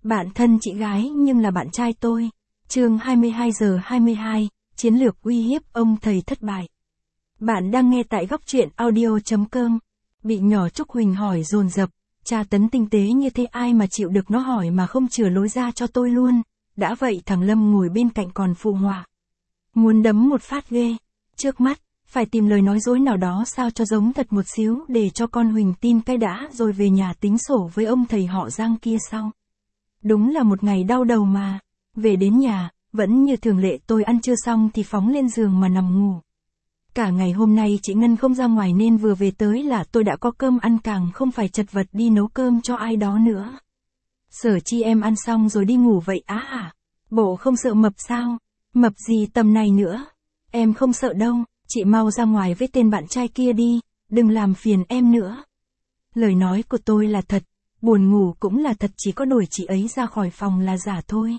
Bạn thân chị gái nhưng là bạn trai tôi. Chương 22:22, chiến lược uy hiếp ông thầy thất bại. Bạn đang nghe tại góc truyện audio.com. Bị nhỏ Trúc Huỳnh hỏi dồn dập, tra tấn tinh tế như thế ai mà chịu được, nó hỏi mà không chừa lối ra cho tôi luôn. Đã vậy thằng Lâm ngồi bên cạnh còn phụ họa. Muốn đấm một phát ghê. Trước mắt, phải tìm lời nói dối nào đó sao cho giống thật một xíu để cho con Huỳnh tin cái đã rồi về nhà tính sổ với ông thầy họ Giang kia sau. Đúng là một ngày đau đầu mà. Về đến nhà, vẫn như thường lệ tôi ăn trưa xong thì phóng lên giường mà nằm ngủ. Cả ngày hôm nay chị Ngân không ra ngoài nên vừa về tới là tôi đã có cơm ăn, càng không phải chật vật đi nấu cơm cho ai đó nữa. Sở Chi em ăn xong rồi đi ngủ vậy á hả? Bộ không sợ mập sao? Mập gì tầm này nữa? Em không sợ đâu, chị mau ra ngoài với tên bạn trai kia đi, đừng làm phiền em nữa. Lời nói của tôi là thật, buồn ngủ cũng là thật, chỉ có đuổi chị ấy ra khỏi phòng là giả thôi.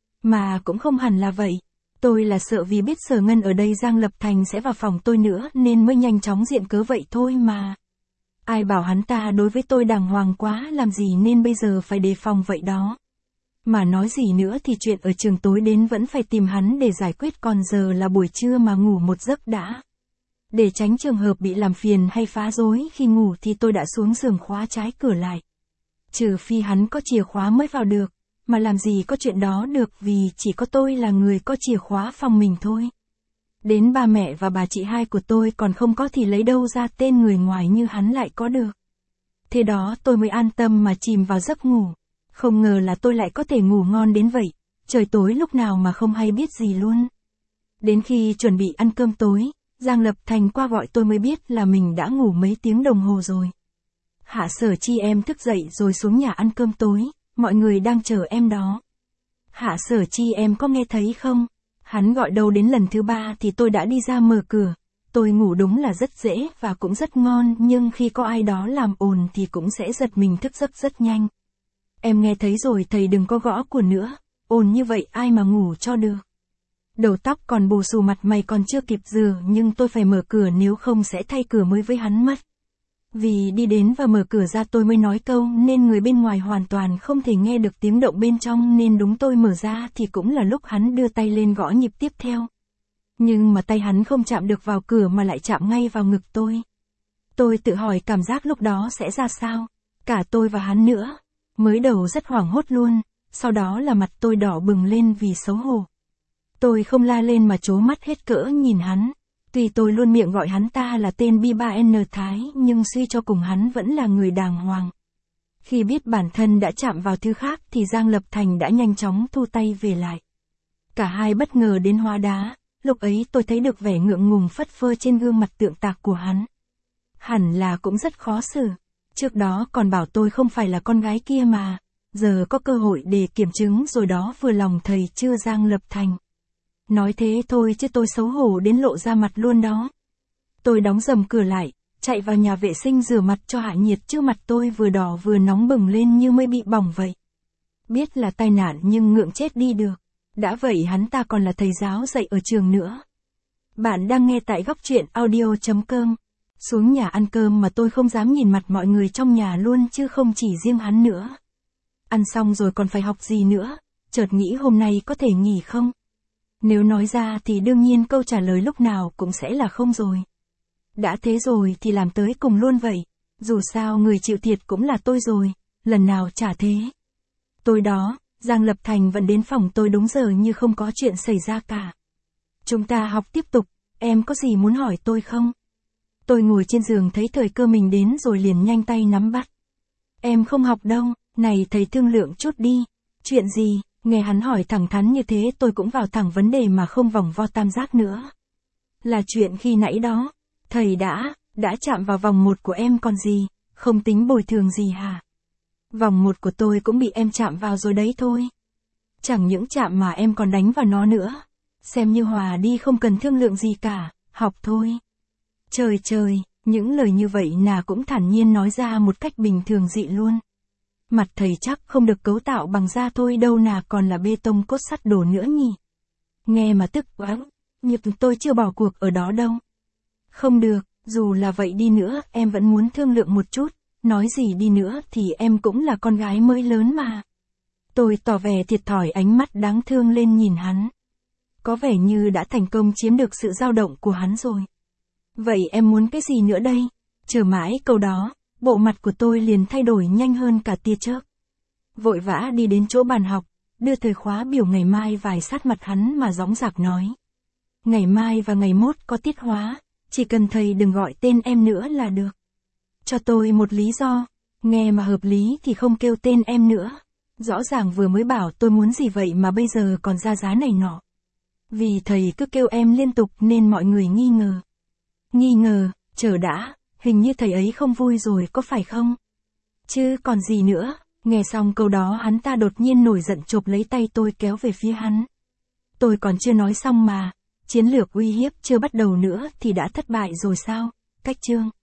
Mà cũng không hẳn là vậy. Tôi là sợ vì biết Sở Ngân ở đây Giang Lập Thành sẽ vào phòng tôi nữa nên mới nhanh chóng diện cớ vậy thôi mà. Ai bảo hắn ta đối với tôi đàng hoàng quá làm gì nên bây giờ phải đề phòng vậy đó. Mà nói gì nữa thì chuyện ở trường tối đến vẫn phải tìm hắn để giải quyết, còn giờ là buổi trưa mà ngủ một giấc đã. Để tránh trường hợp bị làm phiền hay phá rối khi ngủ thì tôi đã xuống giường khóa trái cửa lại. Trừ phi hắn có chìa khóa mới vào được, mà làm gì có chuyện đó được vì chỉ có tôi là người có chìa khóa phòng mình thôi. Đến ba mẹ và bà chị hai của tôi còn không có thì lấy đâu ra tên người ngoài như hắn lại có được. Thế đó tôi mới an tâm mà chìm vào giấc ngủ. Không ngờ là tôi lại có thể ngủ ngon đến vậy, trời tối lúc nào mà không hay biết gì luôn. Đến khi chuẩn bị ăn cơm tối, Giang Lập Thành qua gọi tôi mới biết là mình đã ngủ mấy tiếng đồng hồ rồi. Hạ Sở Chi em thức dậy rồi xuống nhà ăn cơm tối, mọi người đang chờ em đó. Hạ Sở Chi em có nghe thấy không? Hắn gọi đầu đến lần thứ 3 thì tôi đã đi ra mở cửa. Tôi ngủ đúng là rất dễ và cũng rất ngon, nhưng khi có ai đó làm ồn thì cũng sẽ giật mình thức giấc rất nhanh. Em nghe thấy rồi, thầy đừng có gõ cửa nữa, ồn như vậy ai mà ngủ cho được. Đầu tóc còn bù xù, mặt mày còn chưa kịp rửa nhưng tôi phải mở cửa nếu không sẽ thay cửa mới với hắn mất. Vì đi đến và mở cửa ra tôi mới nói câu nên người bên ngoài hoàn toàn không thể nghe được tiếng động bên trong, nên đúng tôi mở ra thì cũng là lúc hắn đưa tay lên gõ nhịp tiếp theo. Nhưng mà tay hắn không chạm được vào cửa mà lại chạm ngay vào ngực tôi. Tôi tự hỏi cảm giác lúc đó sẽ ra sao, cả tôi và hắn nữa. Mới đầu rất hoảng hốt luôn, sau đó là mặt tôi đỏ bừng lên vì xấu hổ. Tôi không la lên mà trố mắt hết cỡ nhìn hắn. Tuy tôi luôn miệng gọi hắn ta là tên B3N Thái nhưng suy cho cùng hắn vẫn là người đàng hoàng. Khi biết bản thân đã chạm vào thứ khác thì Giang Lập Thành đã nhanh chóng thu tay về lại. Cả hai bất ngờ đến hóa đá, lúc ấy tôi thấy được vẻ ngượng ngùng phất phơ trên gương mặt tượng tạc của hắn. Hẳn là cũng rất khó xử. Trước đó còn bảo tôi không phải là con gái kia mà, giờ có cơ hội để kiểm chứng rồi đó, vừa lòng thầy chưa Giang Lập Thành. Nói thế thôi chứ tôi xấu hổ đến lộ ra mặt luôn đó. Tôi đóng dầm cửa lại, chạy vào nhà vệ sinh rửa mặt cho hạ nhiệt chứ mặt tôi vừa đỏ vừa nóng bừng lên như mới bị bỏng vậy. Biết là tai nạn nhưng ngượng chết đi được. Đã vậy hắn ta còn là thầy giáo dạy ở trường nữa. Bạn đang nghe tại góc truyện audio.com. Xuống nhà ăn cơm mà tôi không dám nhìn mặt mọi người trong nhà luôn chứ không chỉ riêng hắn nữa. Ăn xong rồi còn phải học gì nữa, chợt nghĩ hôm nay có thể nghỉ không? Nếu nói ra thì đương nhiên câu trả lời lúc nào cũng sẽ là không rồi. Đã thế rồi thì làm tới cùng luôn vậy, dù sao người chịu thiệt cũng là tôi rồi, lần nào chả thế. Tôi đó, Giang Lập Thành vẫn đến phòng tôi đúng giờ như không có chuyện xảy ra cả. Chúng ta học tiếp tục, em có gì muốn hỏi tôi không? Tôi ngồi trên giường thấy thời cơ mình đến rồi liền nhanh tay nắm bắt. Em không học đâu, này thầy thương lượng chút đi. Chuyện gì? Nghe hắn hỏi thẳng thắn như thế tôi cũng vào thẳng vấn đề mà không vòng vo tam giác nữa. Là chuyện khi nãy đó, thầy đã chạm vào vòng 1 của em còn gì, không tính bồi thường gì hả? Vòng 1 của tôi cũng bị em chạm vào rồi đấy thôi. Chẳng những chạm mà em còn đánh vào nó nữa. Xem như hòa đi, không cần thương lượng gì cả, học thôi. Trời trời, những lời như vậy nà cũng thản nhiên nói ra một cách bình thường dị luôn. Mặt thầy chắc không được cấu tạo bằng da thôi đâu nà còn là bê tông cốt sắt đồ nữa nhỉ. Nghe mà tức quá, nhưng tôi chưa bỏ cuộc ở đó đâu. Không được, dù là vậy đi nữa em vẫn muốn thương lượng một chút, nói gì đi nữa thì em cũng là con gái mới lớn mà. Tôi tỏ vẻ thiệt thòi, ánh mắt đáng thương lên nhìn hắn. Có vẻ như đã thành công chiếm được sự dao động của hắn rồi. Vậy em muốn cái gì nữa đây? Chờ mãi câu đó, bộ mặt của tôi liền thay đổi nhanh hơn cả tia chớp. Vội vã đi đến chỗ bàn học, đưa thời khóa biểu ngày mai vài sát mặt hắn mà dõng dạc nói. Ngày mai và ngày mốt có tiết hóa, chỉ cần thầy đừng gọi tên em nữa là được. Cho tôi một lý do, nghe mà hợp lý thì không kêu tên em nữa. Rõ ràng vừa mới bảo tôi muốn gì vậy mà bây giờ còn ra giá này nọ. Vì thầy cứ kêu em liên tục nên mọi người nghi ngờ. Nghi ngờ, chờ đã, hình như thầy ấy không vui rồi có phải không? Chứ còn gì nữa, nghe xong câu đó hắn ta đột nhiên nổi giận chộp lấy tay tôi kéo về phía hắn. Tôi còn chưa nói xong mà, chiến lược uy hiếp chưa bắt đầu nữa thì đã thất bại rồi sao? Cách chương